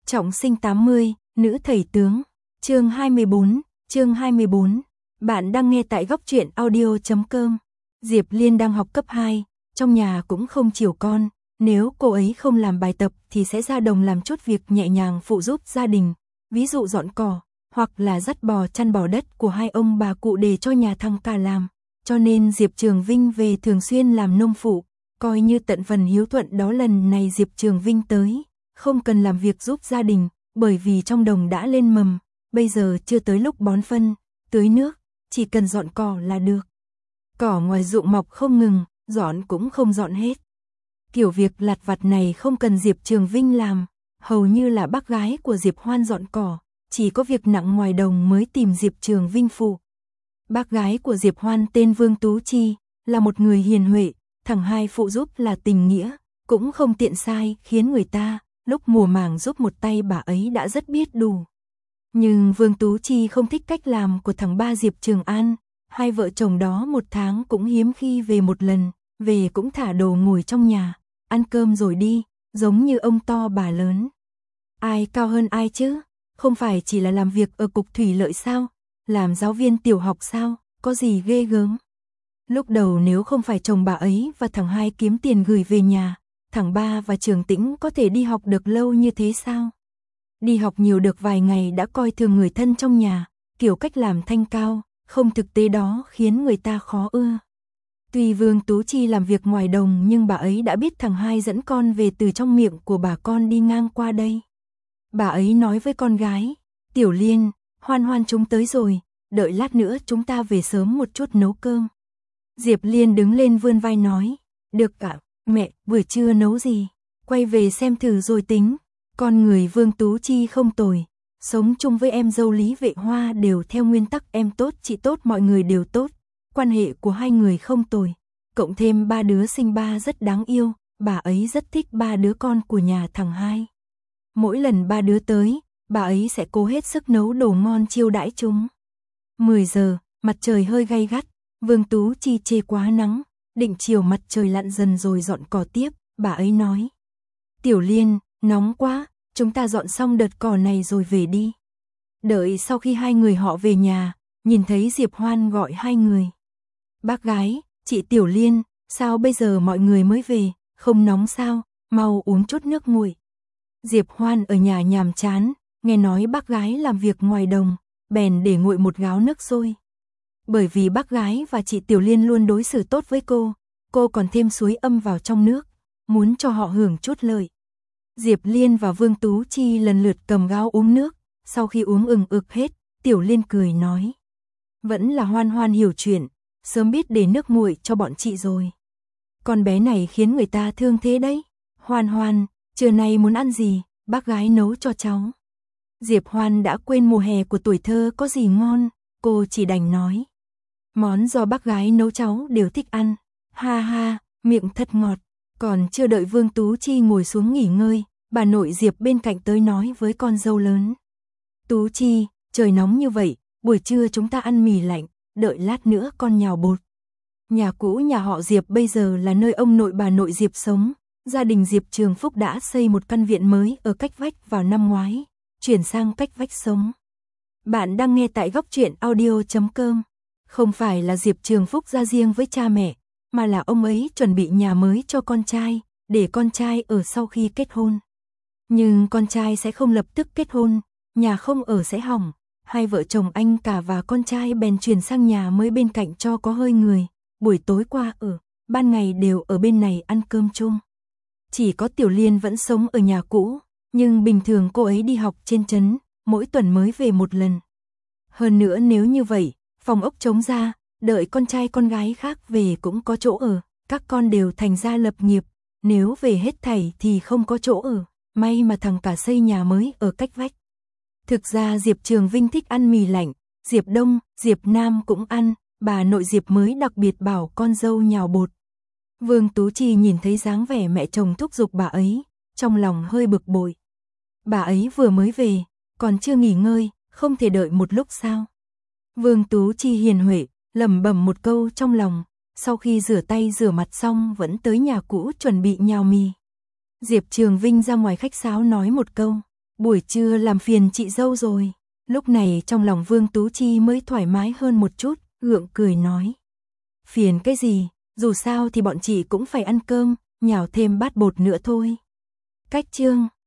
Trọng sinh 80, nữ thầy tướng. Chương 24. Bạn đang nghe tại góc truyện audio.com. Diệp Liên đang học cấp 2, trong nhà cũng không chiều con, nếu cô ấy không làm bài tập thì sẽ ra đồng làm chút việc nhẹ nhàng phụ giúp gia đình, ví dụ dọn cỏ, hoặc là dắt bò chăn bò đất của hai ông bà cụ để cho nhà thằng cả làm. Cho nên Diệp Trường Vinh về thường xuyên làm nông phụ, coi như tận phần hiếu thuận đó. Lần này Diệp Trường Vinh tới, không cần làm việc giúp gia đình, bởi vì trong đồng đã lên mầm, bây giờ chưa tới lúc bón phân, tưới nước, chỉ cần dọn cỏ là được. Cỏ ngoài ruộng mọc không ngừng, dọn cũng không dọn hết. Kiểu việc lặt vặt này không cần Diệp Trường Vinh làm, hầu như là bác gái của Diệp Hoan dọn cỏ, chỉ có việc nặng ngoài đồng mới tìm Diệp Trường Vinh phụ. Bác gái của Diệp Hoan tên Vương Tú Chi, là một người hiền huệ, thằng hai phụ giúp là tình nghĩa, cũng không tiện sai khiến người ta, lúc mùa màng giúp một tay bà ấy đã rất biết đủ. Nhưng Vương Tú Chi không thích cách làm của thằng ba Diệp Trường An, hai vợ chồng đó một tháng cũng hiếm khi về một lần, về cũng thả đồ ngồi trong nhà, ăn cơm rồi đi, giống như ông to bà lớn. Ai cao hơn ai chứ, không phải chỉ là làm việc ở cục thủy lợi sao, làm giáo viên tiểu học sao, có gì ghê gớm. Lúc đầu nếu không phải chồng bà ấy và thằng hai kiếm tiền gửi về nhà, thằng ba và Trường Tĩnh có thể đi học được lâu như thế sao? Đi học nhiều được vài ngày đã coi thường người thân trong nhà, kiểu cách làm thanh cao, không thực tế đó khiến người ta khó ưa. Tuy Vương Tú Chi làm việc ngoài đồng nhưng bà ấy đã biết thằng hai dẫn con về từ trong miệng của bà con đi ngang qua đây. Bà ấy nói với con gái, Tiểu Liên, Hoan Hoan chúng tới rồi, đợi lát nữa chúng ta về sớm một chút nấu cơm. Diệp Liên đứng lên vươn vai nói, được ạ, mẹ, buổi trưa nấu gì, quay về xem thử rồi tính. Con người Vương Tú Chi không tồi, sống chung với em dâu Lý Vệ Hoa đều theo nguyên tắc em tốt chị tốt mọi người đều tốt, quan hệ của hai người không tồi, cộng thêm ba đứa sinh ba rất đáng yêu, bà ấy rất thích ba đứa con của nhà thằng hai. Mỗi lần ba đứa tới, bà ấy sẽ cố hết sức nấu đồ ngon chiêu đãi chúng. 10 giờ, mặt trời hơi gay gắt, Vương Tú Chi chê quá nắng, định chiều mặt trời lặn dần rồi dọn cỏ tiếp, bà ấy nói. Tiểu Liên, nóng quá, chúng ta dọn xong đợt cỏ này rồi về đi. Đợi sau khi hai người họ về nhà, nhìn thấy Diệp Hoan gọi hai người. Bác gái, chị Tiểu Liên, sao bây giờ mọi người mới về, không nóng sao, mau uống chút nước nguội. Diệp Hoan ở nhà nhàm chán, nghe nói bác gái làm việc ngoài đồng, bèn để nguội một gáo nước sôi. Bởi vì bác gái và chị Tiểu Liên luôn đối xử tốt với cô còn thêm suối âm vào trong nước, muốn cho họ hưởng chút lợi. Diệp Liên và Vương Tú Chi lần lượt cầm gáo uống nước, sau khi uống ừng ực hết, Tiểu Liên cười nói. Vẫn là Hoan Hoan hiểu chuyện, sớm biết để nước nguội cho bọn chị rồi. Con bé này khiến người ta thương thế đấy. Hoan Hoan, trưa nay muốn ăn gì, bác gái nấu cho cháu. Diệp Hoan đã quên mùa hè của tuổi thơ có gì ngon, cô chỉ đành nói. Món do bác gái nấu cháu đều thích ăn, ha ha, miệng thật ngọt. Còn chưa đợi Vương Tú Chi ngồi xuống nghỉ ngơi, bà nội Diệp bên cạnh tới nói với con dâu lớn. Tú Chi, trời nóng như vậy, buổi trưa chúng ta ăn mì lạnh, đợi lát nữa con nhào bột. Nhà cũ nhà họ Diệp bây giờ là nơi ông nội bà nội Diệp sống, gia đình Diệp Trường Phúc đã xây một căn viện mới ở cách vách vào năm ngoái, chuyển sang cách vách sống. Bạn đang nghe tại góc truyện audio.com. Không phải là Diệp Trường Phúc ra riêng với cha mẹ, mà là ông ấy chuẩn bị nhà mới cho con trai, để con trai ở sau khi kết hôn. Nhưng con trai sẽ không lập tức kết hôn, nhà không ở sẽ hỏng, hai vợ chồng anh cả và con trai bèn chuyển sang nhà mới bên cạnh cho có hơi người, buổi tối qua ở, ban ngày đều ở bên này ăn cơm chung. Chỉ có Tiểu Liên vẫn sống ở nhà cũ, nhưng bình thường cô ấy đi học trên trấn, mỗi tuần mới về một lần. Hơn nữa nếu như vậy, phòng ốc trống ra, đợi con trai con gái khác về cũng có chỗ ở, các con đều thành gia lập nghiệp, nếu về hết thảy thì không có chỗ ở, may mà thằng cả xây nhà mới ở cách vách. Thực ra Diệp Trường Vinh thích ăn mì lạnh, Diệp Đông, Diệp Nam cũng ăn, bà nội Diệp mới đặc biệt bảo con dâu nhào bột. Vương Tú Chi nhìn thấy dáng vẻ mẹ chồng thúc giục bà ấy, trong lòng hơi bực bội. Bà ấy vừa mới về, còn chưa nghỉ ngơi, không thể đợi một lúc sao? Vương Tú Chi hiền huệ, lẩm bẩm một câu trong lòng, sau khi rửa tay rửa mặt xong vẫn tới nhà cũ chuẩn bị nhào mì. Diệp Trường Vinh ra ngoài khách sáo nói một câu, buổi trưa làm phiền chị dâu rồi. Lúc này trong lòng Vương Tú Chi mới thoải mái hơn một chút, gượng cười nói. Phiền cái gì, dù sao thì bọn chị cũng phải ăn cơm, nhào thêm bát bột nữa thôi. Cách chương